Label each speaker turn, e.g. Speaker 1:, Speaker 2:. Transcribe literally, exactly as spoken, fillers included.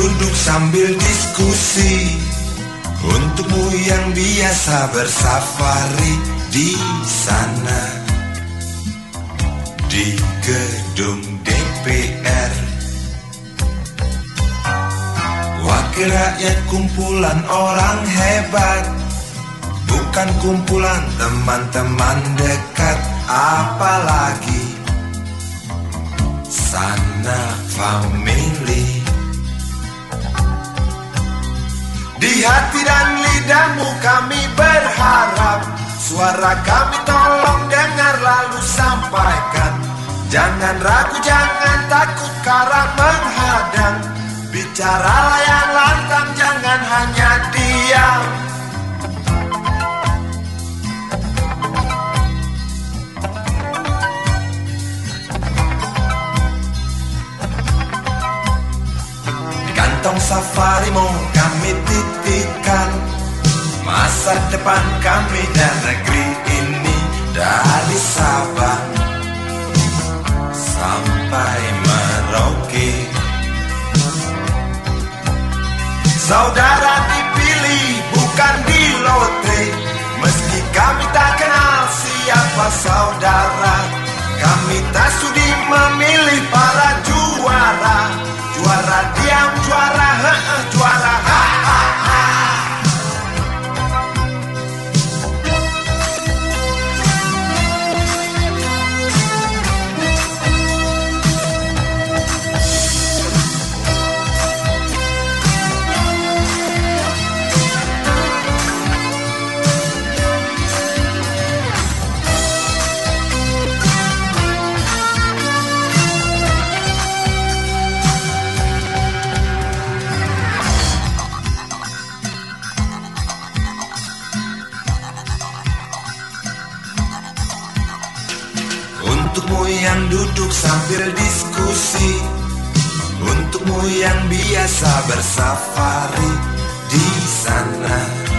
Speaker 1: duduk sambil diskusi, untukmu yang biasa bersafari di sana, di gedung D P R. Wakil rakyat kumpulan orang hebat, bukan kumpulan teman-teman dekat, apalagi sanak famili. Di hati dan lidahmu kami berharap, suara kami tolong dengar lalu sampaikan. Jangan ragu, jangan takut karena menghadang, bicaralah yang lantang, jangan hanya diam. Kantong safarimu kami titipkan, masa depan kami dan negeri ini, dari Sabang sampai Merauke. Saudara dipilih bukan di lotre, meski kami tak kenal siapa saudara. Kami tak sudi memilih para juara, juara diam, juara he -he, juara ha ha ha. Untukmu yang duduk sambil diskusi, untukmu yang biasa bersafari di sana.